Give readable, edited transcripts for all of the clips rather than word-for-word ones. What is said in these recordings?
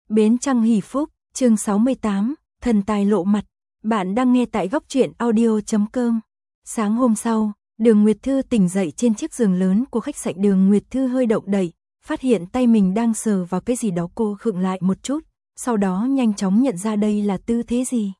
Bến Trăng Hỷ Phúc, chương 68, thần tài lộ mặt. Bạn đang nghe tại góc truyện audio.com. Sáng hôm sau, Đường Nguyệt Thư tỉnh dậy trên chiếc giường lớn của khách sạn. Đường Nguyệt Thư hơi động đậy, phát hiện tay mình đang sờ vào cái gì đó. Cô khựng lại một chút, sau đó nhanh chóng nhận ra đây là tư thế gì.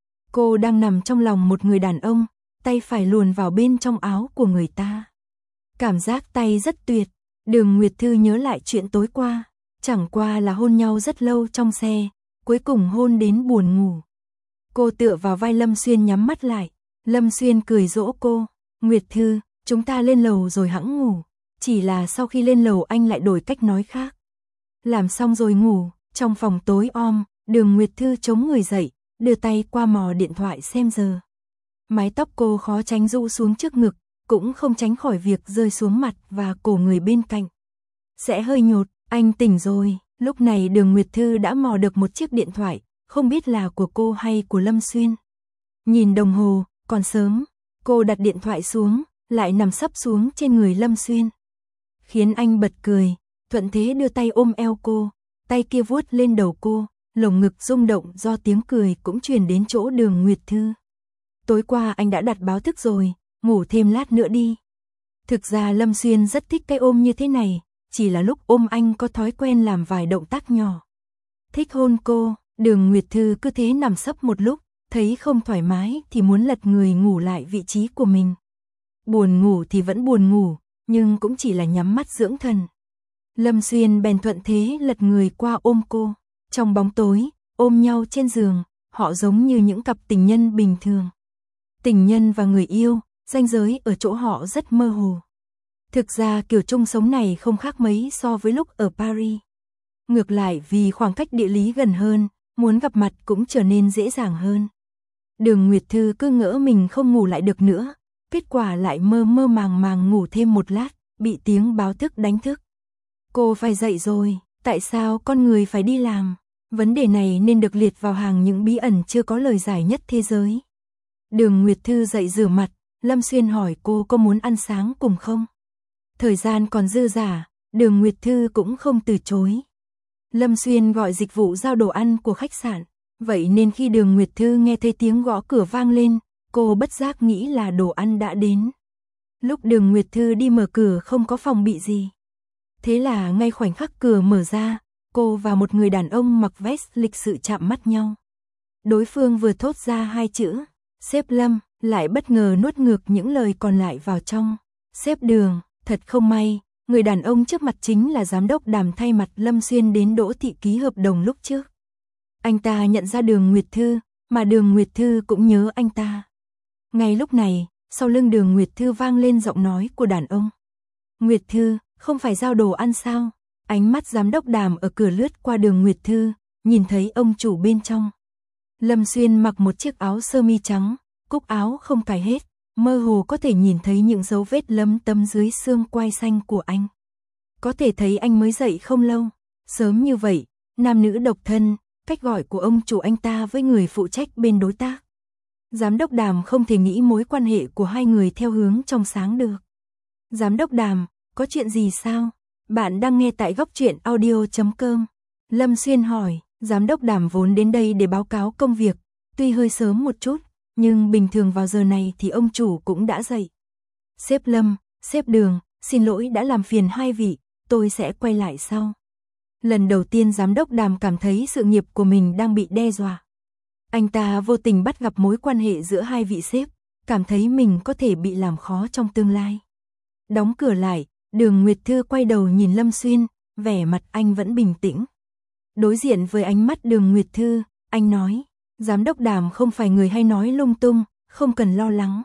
Cô đang nằm trong lòng một người đàn ông, tay phải luồn vào bên trong áo của người ta. Cảm giác tay rất tuyệt. Đường Nguyệt Thư nhớ lại chuyện tối qua, chẳng qua là hôn nhau rất lâu trong xe, cuối cùng hôn đến buồn ngủ. Cô tựa vào vai Lâm Xuyên nhắm mắt lại. Lâm Xuyên cười dỗ cô, Nguyệt Thư, chúng ta lên lầu rồi hẵng ngủ. Chỉ là sau khi lên lầu anh lại đổi cách nói khác. Làm xong rồi ngủ. Trong phòng tối om, Đường Nguyệt Thư chống người dậy, đưa tay qua mò điện thoại xem giờ. Mái tóc cô khó tránh rũ xuống trước ngực, cũng không tránh khỏi việc rơi xuống mặt và cổ người bên cạnh. Sẽ hơi nhột, anh tỉnh rồi. Lúc này Đường Nguyệt Thư đã mò được một chiếc điện thoại, không biết là của cô hay của Lâm Xuyên. Nhìn đồng hồ, còn sớm, cô đặt điện thoại xuống, lại nằm sấp xuống trên người Lâm Xuyên. Khiến anh bật cười, thuận thế đưa tay ôm eo cô, tay kia vuốt lên đầu cô, lồng ngực rung động do tiếng cười cũng truyền đến chỗ Đường Nguyệt Thư. Tối qua anh đã đặt báo thức rồi, ngủ thêm lát nữa đi. Thực ra Lâm Xuyên rất thích cái ôm như thế này, chỉ là lúc ôm anh có thói quen làm vài động tác nhỏ. Thích hôn cô, Đường Nguyệt Thư cứ thế nằm sấp một lúc, thấy không thoải mái thì muốn lật người ngủ lại vị trí của mình. Buồn ngủ thì vẫn buồn ngủ, nhưng cũng chỉ là nhắm mắt dưỡng thần. Lâm Xuyên bèn thuận thế lật người qua ôm cô. Trong bóng tối, ôm nhau trên giường, họ giống như những cặp tình nhân bình thường. Tình nhân và người yêu, ranh giới ở chỗ họ rất mơ hồ. Thực ra kiểu chung sống này không khác mấy so với lúc ở Paris. Ngược lại vì khoảng cách địa lý gần hơn, muốn gặp mặt cũng trở nên dễ dàng hơn. Đường Nguyệt Thư cứ ngỡ mình không ngủ lại được nữa, kết quả lại mơ mơ màng màng ngủ thêm một lát, bị tiếng báo thức đánh thức. Cô phải dậy rồi, tại sao con người phải đi làm? Vấn đề này nên được liệt vào hàng những bí ẩn chưa có lời giải nhất thế giới. Đường Nguyệt Thư dậy rửa mặt, Lâm Xuyên hỏi cô có muốn ăn sáng cùng không? Thời gian còn dư dả, Đường Nguyệt Thư cũng không từ chối. Lâm Xuyên gọi dịch vụ giao đồ ăn của khách sạn, vậy nên khi Đường Nguyệt Thư nghe thấy tiếng gõ cửa vang lên, cô bất giác nghĩ là đồ ăn đã đến. Lúc Đường Nguyệt Thư đi mở cửa không có phòng bị gì. Thế là ngay khoảnh khắc cửa mở ra, cô và một người đàn ông mặc vest lịch sự chạm mắt nhau. Đối phương vừa thốt ra hai chữ, sếp Lâm, lại bất ngờ nuốt ngược những lời còn lại vào trong. Sếp Đường, thật không may, người đàn ông trước mặt chính là giám đốc Đàm thay mặt Lâm Xuyên đến Đỗ Thị ký hợp đồng lúc trước. Anh ta nhận ra Đường Nguyệt Thư, mà Đường Nguyệt Thư cũng nhớ anh ta. Ngay lúc này, sau lưng Đường Nguyệt Thư vang lên giọng nói của đàn ông. Nguyệt Thư, không phải giao đồ ăn sao? Ánh mắt giám đốc Đàm ở cửa lướt qua Đường Nguyệt Thư, nhìn thấy ông chủ bên trong. Lâm Xuyên mặc một chiếc áo sơ mi trắng, cúc áo không cài hết, mơ hồ có thể nhìn thấy những dấu vết lấm tấm dưới xương quai xanh của anh. Có thể thấy anh mới dậy không lâu. Sớm như vậy, nam nữ độc thân, cách gọi của ông chủ anh ta với người phụ trách bên đối tác. Giám đốc Đàm không thể nghĩ mối quan hệ của hai người theo hướng trong sáng được. Giám đốc Đàm, có chuyện gì sao? Bạn đang nghe tại góc truyện audio.com. Lâm Xuyên hỏi, giám đốc Đàm vốn đến đây để báo cáo công việc, tuy hơi sớm một chút, nhưng bình thường vào giờ này thì ông chủ cũng đã dậy. Sếp Lâm, sếp Đường, xin lỗi đã làm phiền hai vị, tôi sẽ quay lại sau. Lần đầu tiên giám đốc Đàm cảm thấy sự nghiệp của mình đang bị đe dọa. Anh ta vô tình bắt gặp mối quan hệ giữa hai vị sếp, cảm thấy mình có thể bị làm khó trong tương lai. Đóng cửa lại, Đường Nguyệt Thư quay đầu nhìn Lâm Xuyên, vẻ mặt anh vẫn bình tĩnh. Đối diện với ánh mắt Đường Nguyệt Thư, anh nói, giám đốc Đàm không phải người hay nói lung tung, không cần lo lắng.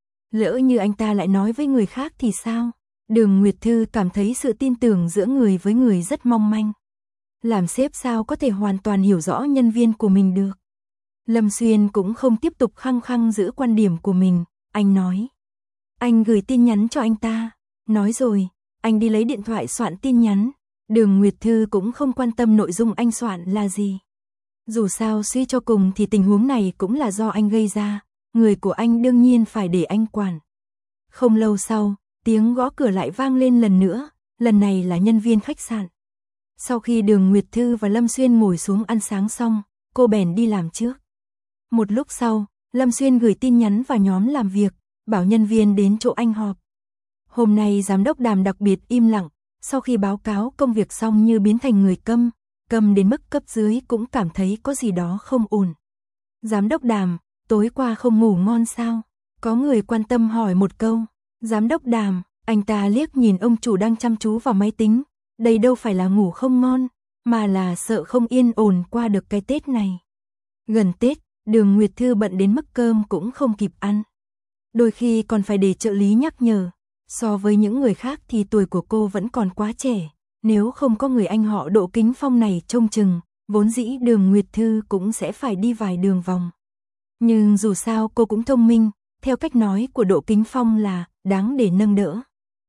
Lỡ như anh ta lại nói với người khác thì sao? Đường Nguyệt Thư cảm thấy sự tin tưởng giữa người với người rất mong manh. Làm sếp sao có thể hoàn toàn hiểu rõ nhân viên của mình được? Lâm Xuyên cũng không tiếp tục khăng khăng giữ quan điểm của mình, anh nói. Anh gửi tin nhắn cho anh ta. Nói rồi, anh đi lấy điện thoại soạn tin nhắn. Đường Nguyệt Thư cũng không quan tâm nội dung anh soạn là gì. Dù sao suy cho cùng thì tình huống này cũng là do anh gây ra, người của anh đương nhiên phải để anh quản. Không lâu sau, tiếng gõ cửa lại vang lên lần nữa, lần này là nhân viên khách sạn. Sau khi Đường Nguyệt Thư và Lâm Xuyên ngồi xuống ăn sáng xong, cô bèn đi làm trước. Một lúc sau, Lâm Xuyên gửi tin nhắn vào nhóm làm việc, bảo nhân viên đến chỗ anh họp. Hôm nay giám đốc Đàm đặc biệt im lặng, sau khi báo cáo công việc xong như biến thành người câm đến mức cấp dưới cũng cảm thấy có gì đó không ổn. Giám đốc Đàm, tối qua không ngủ ngon sao? Có người quan tâm hỏi một câu. Giám đốc Đàm, anh ta liếc nhìn ông chủ đang chăm chú vào máy tính. Đây đâu phải là ngủ không ngon, mà là sợ không yên ổn qua được cái Tết này. Gần Tết, Đường Nguyệt Thư bận đến mức cơm cũng không kịp ăn. Đôi khi còn phải để trợ lý nhắc nhở. So với những người khác thì tuổi của cô vẫn còn quá trẻ. Nếu không có người anh họ Đỗ Kính Phong này trông chừng, vốn dĩ Đường Nguyệt Thư cũng sẽ phải đi vài đường vòng. Nhưng dù sao cô cũng thông minh, theo cách nói của Đỗ Kính Phong là đáng để nâng đỡ.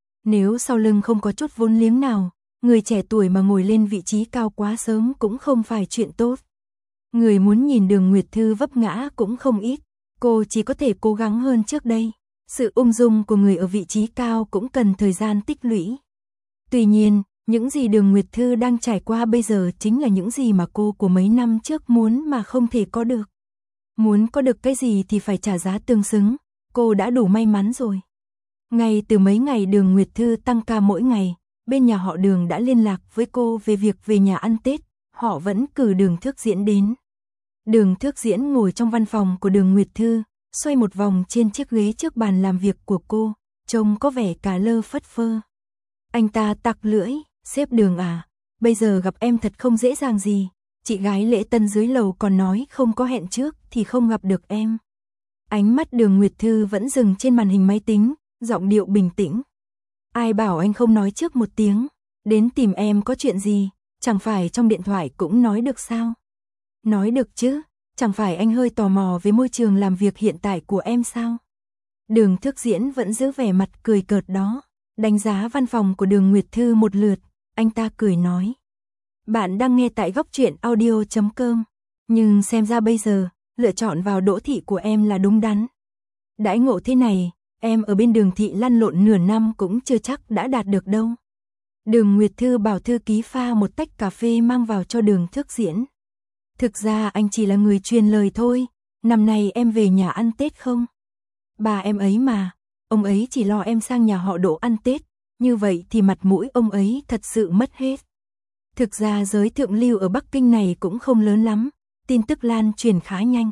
Nếu sau lưng không có chút vốn liếng nào, người trẻ tuổi mà ngồi lên vị trí cao quá sớm cũng không phải chuyện tốt. Người muốn nhìn Đường Nguyệt Thư vấp ngã cũng không ít, cô chỉ có thể cố gắng hơn trước đây. Sự ung dung của người ở vị trí cao cũng cần thời gian tích lũy. Tuy nhiên, những gì Đường Nguyệt Thư đang trải qua bây giờ chính là những gì mà cô của mấy năm trước muốn mà không thể có được. Muốn có được cái gì thì phải trả giá tương xứng, cô đã đủ may mắn rồi. Ngay từ mấy ngày Đường Nguyệt Thư tăng ca mỗi ngày, bên nhà họ Đường đã liên lạc với cô về việc về nhà ăn Tết, họ vẫn cử Đường Thước Diễn đến. Đường Thước Diễn ngồi trong văn phòng của Đường Nguyệt Thư, xoay một vòng trên chiếc ghế trước bàn làm việc của cô, trông có vẻ cả lơ phất phơ. Anh ta tặc lưỡi, sếp Đường à, bây giờ gặp em thật không dễ dàng gì, chị gái lễ tân dưới lầu còn nói không có hẹn trước thì không gặp được em. Ánh mắt Đường Nguyệt Thư vẫn dừng trên màn hình máy tính, giọng điệu bình tĩnh. Ai bảo anh không nói trước một tiếng, đến tìm em có chuyện gì, chẳng phải trong điện thoại cũng nói được sao? Nói được chứ, chẳng phải anh hơi tò mò về môi trường làm việc hiện tại của em sao? Đường Thước Diễn vẫn giữ vẻ mặt cười cợt đó, đánh giá văn phòng của Đường Nguyệt Thư một lượt, anh ta cười nói. Bạn đang nghe tại Góc Truyện Audio.com, nhưng xem ra bây giờ, lựa chọn vào Đỗ Thị của em là đúng đắn. Đãi ngộ thế này, em ở bên Đường Thị lăn lộn nửa năm cũng chưa chắc đã đạt được đâu. Đường Nguyệt Thư bảo thư ký pha một tách cà phê mang vào cho Đường Thước Diễn. Thực ra anh chỉ là người truyền lời thôi, năm nay em về nhà ăn Tết không? Bà em ấy mà, ông ấy chỉ lo em sang nhà họ Đỗ ăn Tết, như vậy thì mặt mũi ông ấy thật sự mất hết. Thực ra giới thượng lưu ở Bắc Kinh này cũng không lớn lắm, tin tức lan truyền khá nhanh.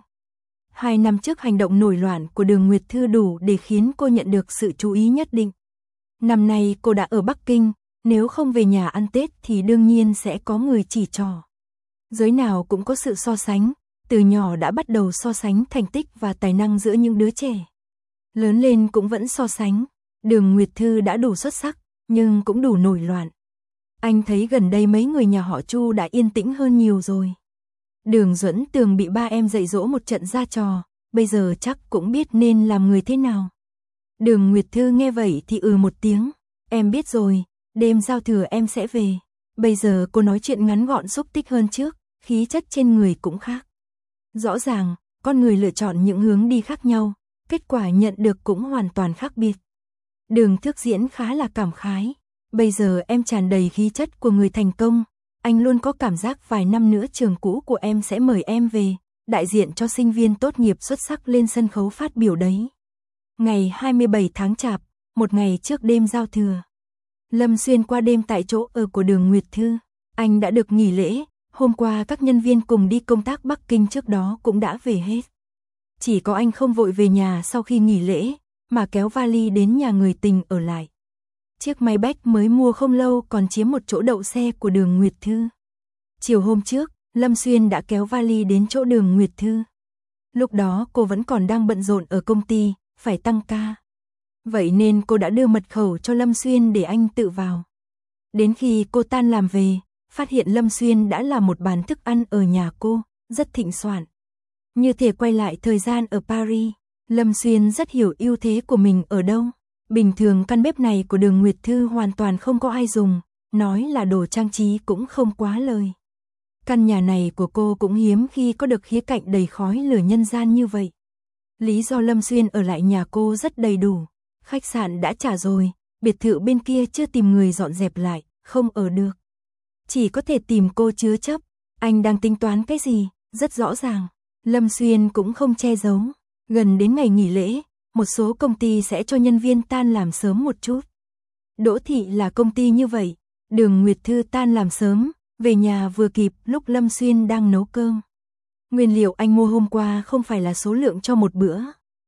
2 năm trước hành động nổi loạn của Đường Nguyệt Thư đủ để khiến cô nhận được sự chú ý nhất định. Năm nay cô đã ở Bắc Kinh, nếu không về nhà ăn Tết thì đương nhiên sẽ có người chỉ trỏ. Giới nào cũng có sự so sánh, từ nhỏ đã bắt đầu so sánh thành tích và tài năng giữa những đứa trẻ. Lớn lên cũng vẫn so sánh, Đường Nguyệt Thư đã đủ xuất sắc, nhưng cũng đủ nổi loạn. Anh thấy gần đây mấy người nhà họ Chu đã yên tĩnh hơn nhiều rồi. Đường Duẫn Tường bị ba em dạy dỗ một trận ra trò, bây giờ chắc cũng biết nên làm người thế nào. Đường Nguyệt Thư nghe vậy thì một tiếng, em biết rồi, đêm giao thừa em sẽ về. Bây giờ cô nói chuyện ngắn gọn xúc tích hơn trước, khí chất trên người cũng khác. Rõ ràng, con người lựa chọn những hướng đi khác nhau, kết quả nhận được cũng hoàn toàn khác biệt. Đường Thước Diễn khá là cảm khái, bây giờ em tràn đầy khí chất của người thành công, anh luôn có cảm giác vài năm nữa trường cũ của em sẽ mời em về, đại diện cho sinh viên tốt nghiệp xuất sắc lên sân khấu phát biểu đấy. Ngày 27 tháng Chạp, một ngày trước đêm giao thừa, Lâm Xuyên qua đêm tại chỗ ở của Đường Nguyệt Thư, anh đã được nghỉ lễ, hôm qua các nhân viên cùng đi công tác Bắc Kinh trước đó cũng đã về hết. Chỉ có anh không vội về nhà sau khi nghỉ lễ, mà kéo vali đến nhà người tình ở lại. Chiếc Maybach mới mua không lâu còn chiếm một chỗ đậu xe của Đường Nguyệt Thư. Chiều hôm trước, Lâm Xuyên đã kéo vali đến chỗ Đường Nguyệt Thư. Lúc đó cô vẫn còn đang bận rộn ở công ty, phải tăng ca. Vậy nên cô đã đưa mật khẩu cho Lâm Xuyên để anh tự vào. Đến khi cô tan làm về, phát hiện Lâm Xuyên đã làm một bàn thức ăn ở nhà cô, rất thịnh soạn. Như thể quay lại thời gian ở Paris, Lâm Xuyên rất hiểu ưu thế của mình ở đâu. Bình thường căn bếp này của Đường Nguyệt Thư hoàn toàn không có ai dùng, nói là đồ trang trí cũng không quá lời. Căn nhà này của cô cũng hiếm khi có được khía cạnh đầy khói lửa nhân gian như vậy. Lý do Lâm Xuyên ở lại nhà cô rất đầy đủ, khách sạn đã trả rồi, biệt thự bên kia chưa tìm người dọn dẹp lại, không ở được. chỉ có thể tìm cô chứa chấp. Anh đang tính toán cái gì? Rất rõ ràng. Lâm Xuyên cũng không che giấu. Gần đến ngày nghỉ lễ, một số công ty sẽ cho nhân viên tan làm sớm một chút. Đỗ Thị là công ty như vậy. Đường Nguyệt Thư tan làm sớm, về nhà vừa kịp lúc Lâm Xuyên đang nấu cơm. Nguyên liệu anh mua hôm qua không phải là số lượng cho một bữa.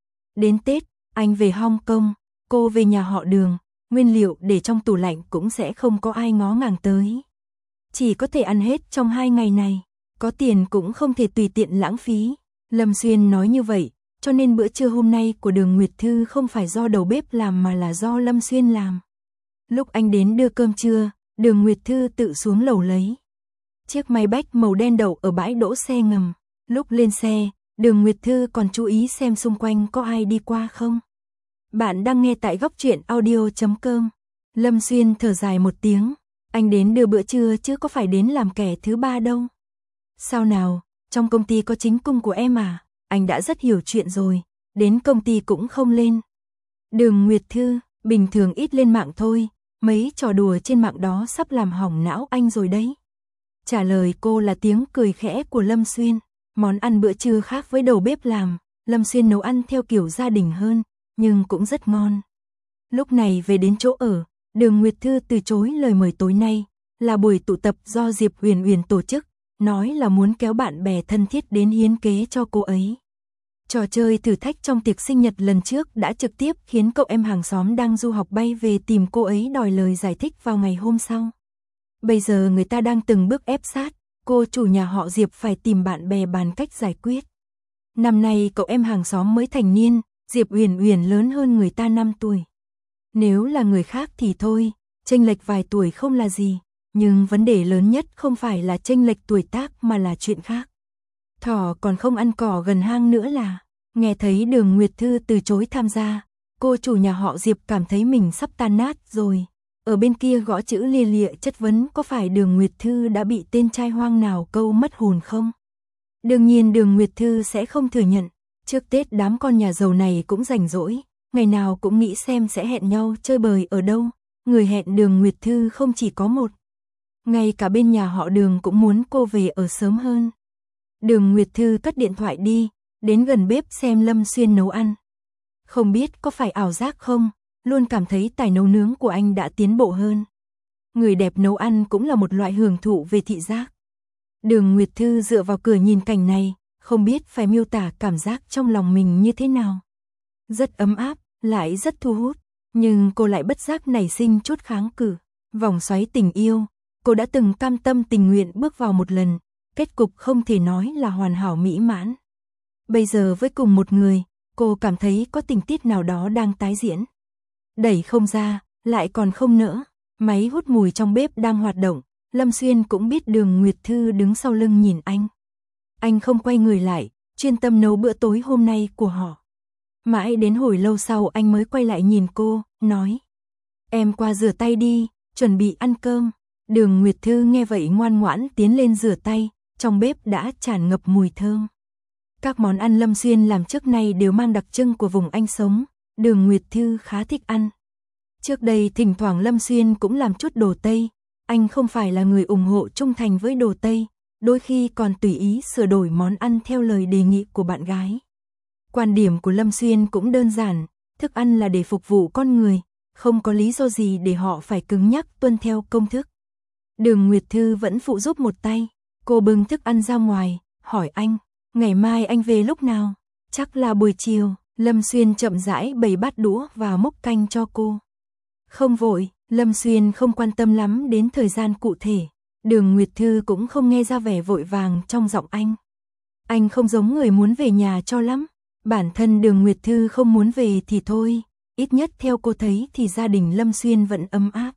Đến Tết, anh về Hong Kong, cô về nhà họ Đường, nguyên liệu để trong tủ lạnh cũng sẽ không có ai ngó ngàng tới. Chỉ có thể ăn hết trong 2 ngày này, có tiền cũng không thể tùy tiện lãng phí. Lâm Xuyên nói như vậy, cho nên bữa trưa hôm nay của Đường Nguyệt Thư không phải do đầu bếp làm mà là do Lâm Xuyên làm. Lúc anh đến đưa cơm trưa, Đường Nguyệt Thư tự xuống lầu lấy chiếc Maybach màu đen đậu ở bãi đỗ xe ngầm. Lúc lên xe, Đường Nguyệt Thư còn chú ý xem xung quanh có ai đi qua không. Bạn đang nghe tại góc truyện audio.com. Lâm Xuyên thở dài một tiếng. Anh đến đưa bữa trưa chứ có phải đến làm kẻ thứ ba đâu. Sao nào, trong công ty có chính cung của em à? Anh đã rất hiểu chuyện rồi, đến công ty cũng không lên. Đường Nguyệt Thư, bình thường ít lên mạng thôi, mấy trò đùa trên mạng đó sắp làm hỏng não anh rồi đấy. Trả lời cô là tiếng cười khẽ của Lâm Xuyên. Món ăn bữa trưa khác với đầu bếp làm, Lâm Xuyên nấu ăn theo kiểu gia đình hơn, nhưng cũng rất ngon. Lúc này về đến chỗ ở, Đường Nguyệt Thư từ chối lời mời tối nay, là buổi tụ tập do Diệp Huyền Huyền tổ chức, nói là muốn kéo bạn bè thân thiết đến hiến kế cho cô ấy. Trò chơi thử thách trong tiệc sinh nhật lần trước đã trực tiếp khiến cậu em hàng xóm đang du học bay về tìm cô ấy đòi lời giải thích vào ngày hôm sau. Bây giờ người ta đang từng bước ép sát, cô chủ nhà họ Diệp phải tìm bạn bè bàn cách giải quyết. Năm nay cậu em hàng xóm mới thành niên, Diệp Huyền Huyền lớn hơn người ta 5 tuổi. Nếu là người khác thì thôi, chênh lệch vài tuổi không là gì, nhưng vấn đề lớn nhất không phải là chênh lệch tuổi tác mà là chuyện khác. Thỏ còn không ăn cỏ gần hang nữa là, nghe thấy Đường Nguyệt Thư từ chối tham gia, cô chủ nhà họ Diệp cảm thấy mình sắp tan nát rồi. Ở bên kia gõ chữ lia lịa chất vấn có phải Đường Nguyệt Thư đã bị tên trai hoang nào câu mất hồn không? Đương nhiên Đường Nguyệt Thư sẽ không thừa nhận, trước Tết đám con nhà giàu này cũng rảnh rỗi, ngày nào cũng nghĩ xem sẽ hẹn nhau chơi bời ở đâu, người hẹn Đường Nguyệt Thư không chỉ có một. Ngay cả bên nhà họ Đường cũng muốn cô về ở sớm hơn. Đường Nguyệt Thư cất điện thoại đi, đến gần bếp xem Lâm Xuyên nấu ăn. Không biết có phải ảo giác không, luôn cảm thấy tài nấu nướng của anh đã tiến bộ hơn. Người đẹp nấu ăn cũng là một loại hưởng thụ về thị giác. Đường Nguyệt Thư dựa vào cửa nhìn cảnh này, không biết phải miêu tả cảm giác trong lòng mình như thế nào. Rất ấm áp, lại rất thu hút, nhưng cô lại bất giác nảy sinh chút kháng cự. Vòng xoáy tình yêu, cô đã từng cam tâm tình nguyện bước vào một lần, kết cục không thể nói là hoàn hảo mỹ mãn. Bây giờ với cùng một người, cô cảm thấy có tình tiết nào đó đang tái diễn. Đẩy không ra, lại còn không nỡ, máy hút mùi trong bếp đang hoạt động, Lâm Xuyên cũng biết Đường Nguyệt Thư đứng sau lưng nhìn anh. Anh không quay người lại, chuyên tâm nấu bữa tối hôm nay của họ. Mãi đến hồi lâu sau anh mới quay lại nhìn cô, nói: "Em qua rửa tay đi, chuẩn bị ăn cơm." Đường Nguyệt Thư nghe vậy ngoan ngoãn tiến lên rửa tay, trong bếp đã tràn ngập mùi thơm. Các món ăn Lâm Xuyên làm trước nay đều mang đặc trưng của vùng anh sống, Đường Nguyệt Thư khá thích ăn. Trước đây thỉnh thoảng Lâm Xuyên cũng làm chút đồ Tây, anh không phải là người ủng hộ trung thành với đồ Tây, đôi khi còn tùy ý sửa đổi món ăn theo lời đề nghị của bạn gái. Quan điểm của Lâm Xuyên cũng đơn giản, thức ăn là để phục vụ con người, không có lý do gì để họ phải cứng nhắc tuân theo công thức. Đường Nguyệt Thư vẫn phụ giúp một tay, cô bưng thức ăn ra ngoài, hỏi anh: "Ngày mai anh về lúc nào?" "Chắc là buổi chiều." Lâm Xuyên chậm rãi bày bát đũa và múc canh cho cô. "Không vội." Lâm Xuyên không quan tâm lắm đến thời gian cụ thể. Đường Nguyệt Thư cũng không nghe ra vẻ vội vàng trong giọng anh. Anh không giống người muốn về nhà cho lắm. Bản thân Đường Nguyệt Thư không muốn về thì thôi, ít nhất theo cô thấy thì gia đình Lâm Xuyên vẫn ấm áp.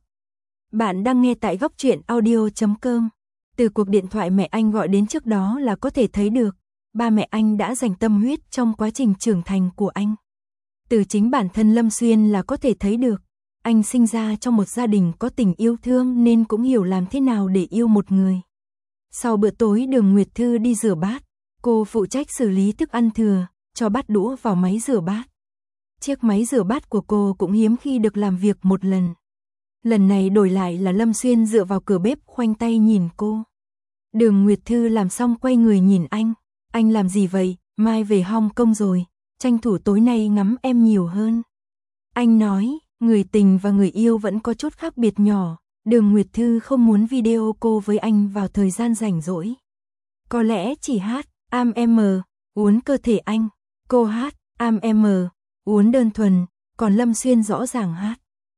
Bạn đang nghe tại góc truyện audio.com. Từ cuộc điện thoại mẹ anh gọi đến trước đó là có thể thấy được, ba mẹ anh đã dành tâm huyết trong quá trình trưởng thành của anh. Từ chính bản thân Lâm Xuyên là có thể thấy được, anh sinh ra trong một gia đình có tình yêu thương nên cũng hiểu làm thế nào để yêu một người. Sau bữa tối Đường Nguyệt Thư đi rửa bát, cô phụ trách xử lý thức ăn thừa, cho bát đũa vào máy rửa bát. Chiếc máy rửa bát của cô cũng hiếm khi được làm việc một lần. Lần này đổi lại là Lâm Xuyên dựa vào cửa bếp khoanh tay nhìn cô. Đường Nguyệt Thư làm xong quay người nhìn anh. Anh làm gì vậy, mai về Hong Kong rồi, tranh thủ tối nay ngắm em nhiều hơn. Anh nói, người tình và người yêu vẫn có chút khác biệt nhỏ. Đường Nguyệt Thư không muốn video cô với anh vào thời gian rảnh rỗi. Có lẽ chỉ hát, am uốn cơ thể anh. Cô hát, am uốn đơn thuần, còn Lâm Xuyên rõ ràng hát.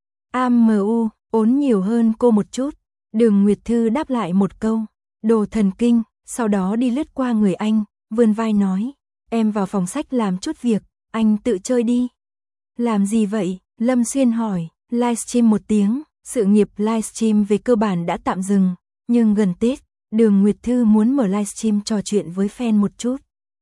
Ốn nhiều hơn cô một chút. Đường Nguyệt Thư đáp lại một câu, đồ thần kinh, sau đó đi lướt qua người anh, vươn vai nói, em vào phòng sách làm chút việc, anh tự chơi đi. Làm gì vậy? Lâm Xuyên hỏi. Livestream một tiếng, sự nghiệp livestream về cơ bản đã tạm dừng, nhưng gần Tết, Đường Nguyệt Thư muốn mở livestream trò chuyện với fan một chút.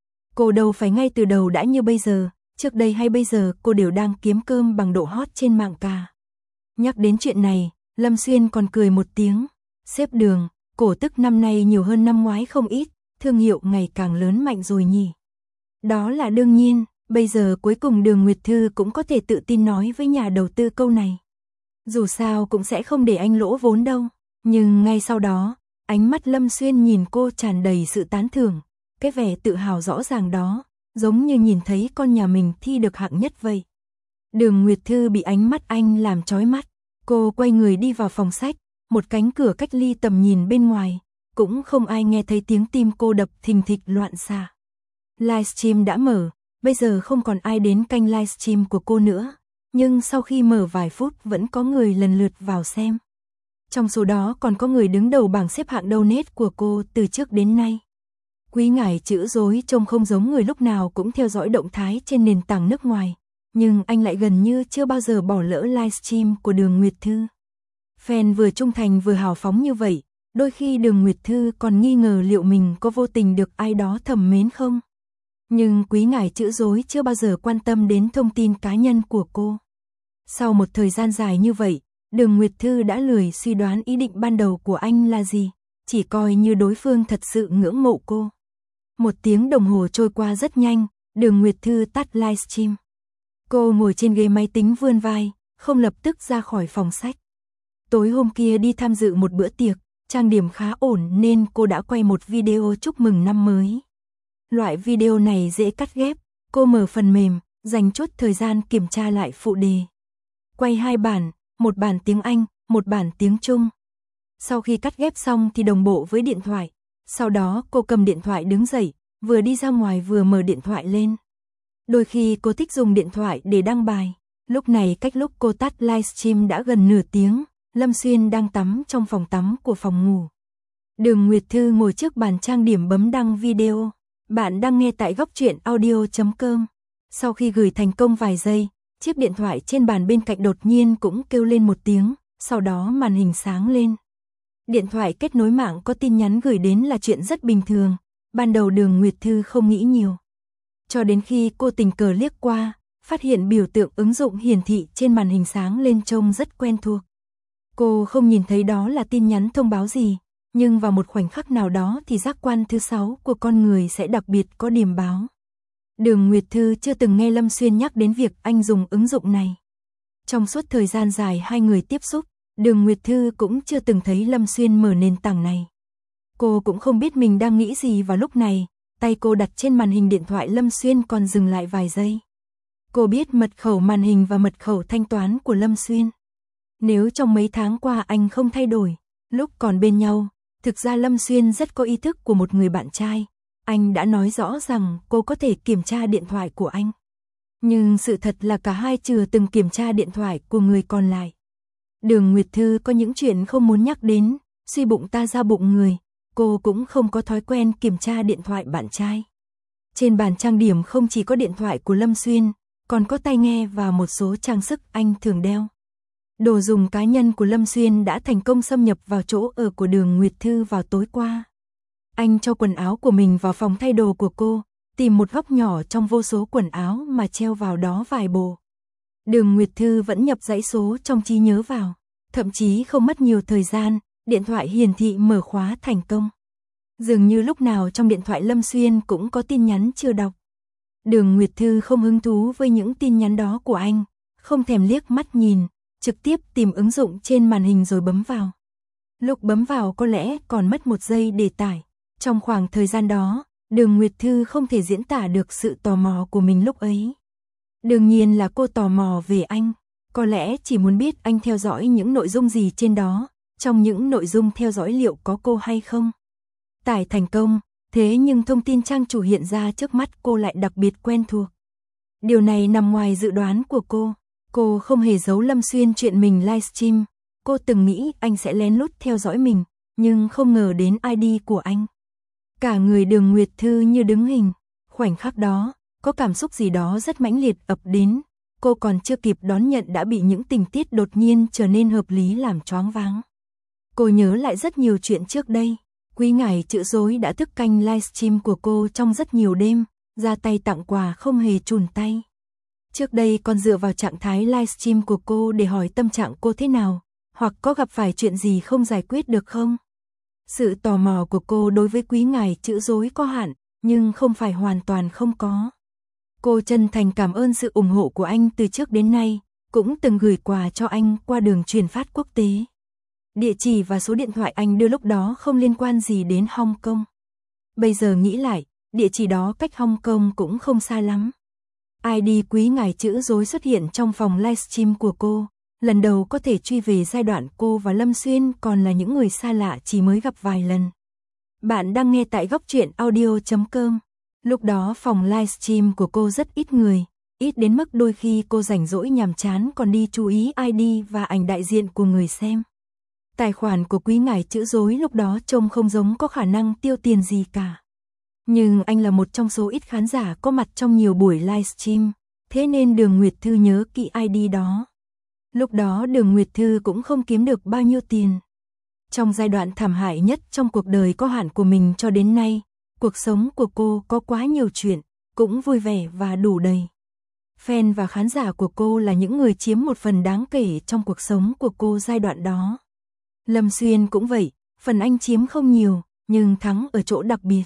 Cô đâu phải ngay từ đầu đã như bây giờ, trước đây hay bây giờ cô đều đang kiếm cơm bằng độ hot trên mạng cả. Nhắc đến chuyện này, Lâm Xuyên còn cười một tiếng, sếp Đường, cổ tức năm nay nhiều hơn năm ngoái không ít, thương hiệu ngày càng lớn mạnh rồi nhỉ. Đó là đương nhiên, bây giờ cuối cùng Đường Nguyệt Thư cũng có thể tự tin nói với nhà đầu tư câu này. Dù sao cũng sẽ không để anh lỗ vốn đâu, nhưng ngay sau đó, ánh mắt Lâm Xuyên nhìn cô tràn đầy sự tán thưởng, cái vẻ tự hào rõ ràng đó, giống như nhìn thấy con nhà mình thi được hạng nhất vậy. Đường Nguyệt Thư bị ánh mắt anh làm chói mắt, cô quay người đi vào phòng sách, một cánh cửa cách ly tầm nhìn bên ngoài, cũng không ai nghe thấy tiếng tim cô đập thình thịch loạn xạ. Livestream đã mở, bây giờ không còn ai đến kênh livestream của cô nữa, nhưng sau khi mở vài phút vẫn có người lần lượt vào xem. Trong số đó còn có người đứng đầu bảng xếp hạng donate của cô từ trước đến nay. Quý ngài chữ dối trông không giống người lúc nào cũng theo dõi động thái trên nền tảng nước ngoài, nhưng anh lại gần như chưa bao giờ bỏ lỡ livestream của Đường Nguyệt Thư. Fan vừa trung thành vừa hào phóng như vậy, đôi khi Đường Nguyệt Thư còn nghi ngờ liệu mình có vô tình được ai đó thầm mến không. Nhưng quý ngài chữ dối chưa bao giờ quan tâm đến thông tin cá nhân của cô. Sau một thời gian dài như vậy, Đường Nguyệt Thư đã lười suy đoán ý định ban đầu của anh là gì, chỉ coi như đối phương thật sự ngưỡng mộ cô. 1 tiếng đồng hồ trôi qua rất nhanh, Đường Nguyệt Thư tắt livestream. Cô ngồi trên ghế máy tính vươn vai, không lập tức ra khỏi phòng sách. Tối hôm kia đi tham dự một bữa tiệc, trang điểm khá ổn nên cô đã quay một video chúc mừng năm mới. Loại video này dễ cắt ghép, cô mở phần mềm, dành chút thời gian kiểm tra lại phụ đề. Quay 2 bản, một bản tiếng Anh, một bản tiếng Trung. Sau khi cắt ghép xong thì đồng bộ với điện thoại. Sau đó cô cầm điện thoại đứng dậy, vừa đi ra ngoài vừa mở điện thoại lên. Đôi khi cô thích dùng điện thoại để đăng bài. Lúc này cách lúc cô tắt livestream đã gần nửa tiếng, Lâm Xuyên đang tắm trong phòng tắm của phòng ngủ. Đường Nguyệt Thư ngồi trước bàn trang điểm bấm đăng video. Bạn đang nghe tại góc truyện audio.com. Sau khi gửi thành công vài giây, chiếc điện thoại trên bàn bên cạnh đột nhiên cũng kêu lên một tiếng, sau đó màn hình sáng lên. Điện thoại kết nối mạng có tin nhắn gửi đến là chuyện rất bình thường, ban đầu Đường Nguyệt Thư không nghĩ nhiều. Cho đến khi cô tình cờ liếc qua, phát hiện biểu tượng ứng dụng hiển thị trên màn hình sáng lên trông rất quen thuộc. Cô không nhìn thấy đó là tin nhắn thông báo gì, nhưng vào một khoảnh khắc nào đó thì giác quan thứ 6 của con người sẽ đặc biệt có điểm báo. Đường Nguyệt Thư chưa từng nghe Lâm Xuyên nhắc đến việc anh dùng ứng dụng này. Trong suốt thời gian dài hai người tiếp xúc, Đường Nguyệt Thư cũng chưa từng thấy Lâm Xuyên mở nền tảng này. Cô cũng không biết mình đang nghĩ gì vào lúc này, tay cô đặt trên màn hình điện thoại Lâm Xuyên còn dừng lại vài giây. Cô biết mật khẩu màn hình và mật khẩu thanh toán của Lâm Xuyên. Nếu trong mấy tháng qua anh không thay đổi, lúc còn bên nhau, thực ra Lâm Xuyên rất có ý thức của một người bạn trai. Anh đã nói rõ rằng cô có thể kiểm tra điện thoại của anh. Nhưng sự thật là cả hai chưa từng kiểm tra điện thoại của người còn lại. Đường Nguyệt Thư có những chuyện không muốn nhắc đến, suy bụng ta ra bụng người, cô cũng không có thói quen kiểm tra điện thoại bạn trai. Trên bàn trang điểm không chỉ có điện thoại của Lâm Xuyên, còn có tai nghe và một số trang sức anh thường đeo. Đồ dùng cá nhân của Lâm Xuyên đã thành công xâm nhập vào chỗ ở của Đường Nguyệt Thư vào tối qua. Anh cho quần áo của mình vào phòng thay đồ của cô, tìm một góc nhỏ trong vô số quần áo mà treo vào đó vài bộ. Đường Nguyệt Thư vẫn nhập dãy số trong trí nhớ vào, thậm chí không mất nhiều thời gian, điện thoại hiển thị mở khóa thành công. Dường như lúc nào trong điện thoại Lâm Xuyên cũng có tin nhắn chưa đọc. Đường Nguyệt Thư không hứng thú với những tin nhắn đó của anh, không thèm liếc mắt nhìn, trực tiếp tìm ứng dụng trên màn hình rồi bấm vào. Lúc bấm vào có lẽ còn mất 1 giây để tải. Trong khoảng thời gian đó, Đường Nguyệt Thư không thể diễn tả được sự tò mò của mình lúc ấy. Đương nhiên là cô tò mò về anh, có lẽ chỉ muốn biết anh theo dõi những nội dung gì trên đó, trong những nội dung theo dõi liệu có cô hay không. Tải thành công, thế nhưng thông tin trang chủ hiện ra trước mắt cô lại đặc biệt quen thuộc. Điều này nằm ngoài dự đoán của cô không hề giấu Lâm Xuyên chuyện mình livestream, cô từng nghĩ anh sẽ lén lút theo dõi mình, nhưng không ngờ đến ID của anh. Cả người Đường Nguyệt Thư như đứng hình, khoảnh khắc đó, có cảm xúc gì đó rất mãnh liệt ập đến, cô còn chưa kịp đón nhận đã bị những tình tiết đột nhiên trở nên hợp lý làm choáng váng. Cô nhớ lại rất nhiều chuyện trước đây, Quý Ngải Chữ Dối đã thức canh livestream của cô trong rất nhiều đêm, ra tay tặng quà không hề chùn tay. Trước đây còn dựa vào trạng thái livestream của cô để hỏi tâm trạng cô thế nào, hoặc có gặp phải chuyện gì không giải quyết được không. Sự tò mò của cô đối với Quý Ngải Chữ Dối có hạn, nhưng không phải hoàn toàn không có. Cô chân thành cảm ơn sự ủng hộ của anh từ trước đến nay, cũng từng gửi quà cho anh qua đường truyền phát quốc tế. Địa chỉ và số điện thoại anh đưa lúc đó không liên quan gì đến Hong Kong. Bây giờ nghĩ lại, địa chỉ đó cách Hong Kong cũng không xa lắm. ID Quý Ngải Chữ Dối xuất hiện trong phòng livestream của cô, lần đầu có thể truy về giai đoạn cô và Lâm Xuyên còn là những người xa lạ chỉ mới gặp vài lần. Bạn đang nghe tại Góc Truyện Audio.com. Lúc đó phòng livestream của cô rất ít người, ít đến mức đôi khi cô rảnh rỗi nhàm chán còn đi chú ý ID và ảnh đại diện của người xem. Tài khoản của Quý Ngải Chữ Dối lúc đó trông không giống có khả năng tiêu tiền gì cả. Nhưng anh là một trong số ít khán giả có mặt trong nhiều buổi livestream, thế nên Đường Nguyệt Thư nhớ kỹ ID đó. Lúc đó Đường Nguyệt Thư cũng không kiếm được bao nhiêu tiền. Trong giai đoạn thảm hại nhất trong cuộc đời có hạn của mình cho đến nay, cuộc sống của cô có quá nhiều chuyện, cũng vui vẻ và đủ đầy. Fan và khán giả của cô là những người chiếm một phần đáng kể trong cuộc sống của cô giai đoạn đó. Lâm Xuyên cũng vậy, phần anh chiếm không nhiều, nhưng thắng ở chỗ đặc biệt.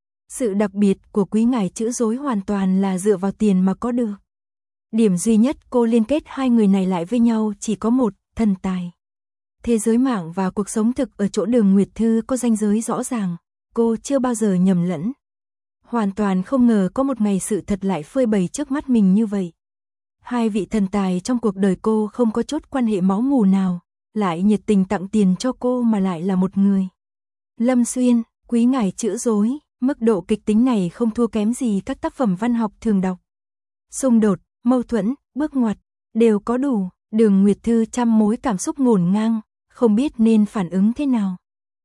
Sự đặc biệt của Quý Ngải Chữ Dối hoàn toàn là dựa vào tiền mà có được. Điểm duy nhất cô liên kết hai người này lại với nhau chỉ có một, thần tài. Thế giới mạng và cuộc sống thực ở chỗ Đường Nguyệt Thư có ranh giới rõ ràng, cô chưa bao giờ nhầm lẫn. Hoàn toàn không ngờ có một ngày sự thật lại phơi bày trước mắt mình như vậy. Hai vị thần tài trong cuộc đời cô không có chút quan hệ máu mủ nào, lại nhiệt tình tặng tiền cho cô mà lại là một người. Lâm Xuyên, Quý Ngải Chữ Dối, mức độ kịch tính này không thua kém gì các tác phẩm văn học thường đọc. Xung đột, mâu thuẫn, bước ngoặt, đều có đủ. Đường Nguyệt Thư trăm mối cảm xúc ngổn ngang, không biết nên phản ứng thế nào.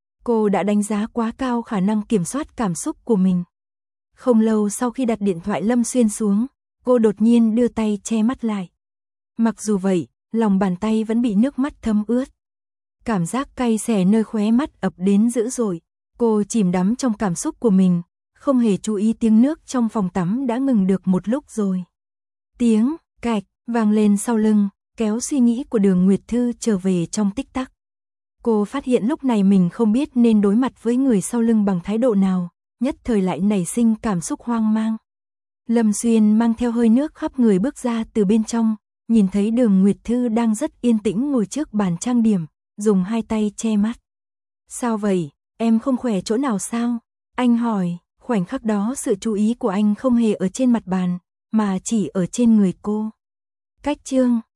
Cô đã đánh giá quá cao khả năng kiểm soát cảm xúc của mình. Không lâu sau khi đặt điện thoại Lâm Xuyên xuống, cô đột nhiên đưa tay che mắt lại. Mặc dù vậy, lòng bàn tay vẫn bị nước mắt thấm ướt. Cảm giác cay xè nơi khóe mắt ập đến dữ dội. Cô chìm đắm trong cảm xúc của mình, không hề chú ý tiếng nước trong phòng tắm đã ngừng được một lúc rồi. Tiếng cạch vang lên sau lưng, kéo suy nghĩ của Đường Nguyệt Thư trở về trong tích tắc. Cô phát hiện lúc này mình không biết nên đối mặt với người sau lưng bằng thái độ nào, nhất thời lại nảy sinh cảm xúc hoang mang. Lâm Xuyên mang theo hơi nước khắp người bước ra từ bên trong, nhìn thấy Đường Nguyệt Thư đang rất yên tĩnh ngồi trước bàn trang điểm, dùng hai tay che mắt. Sao vậy, em không khỏe chỗ nào sao? Anh hỏi, khoảnh khắc đó sự chú ý của anh không hề ở trên mặt bàn, mà chỉ ở trên người cô. Cách chương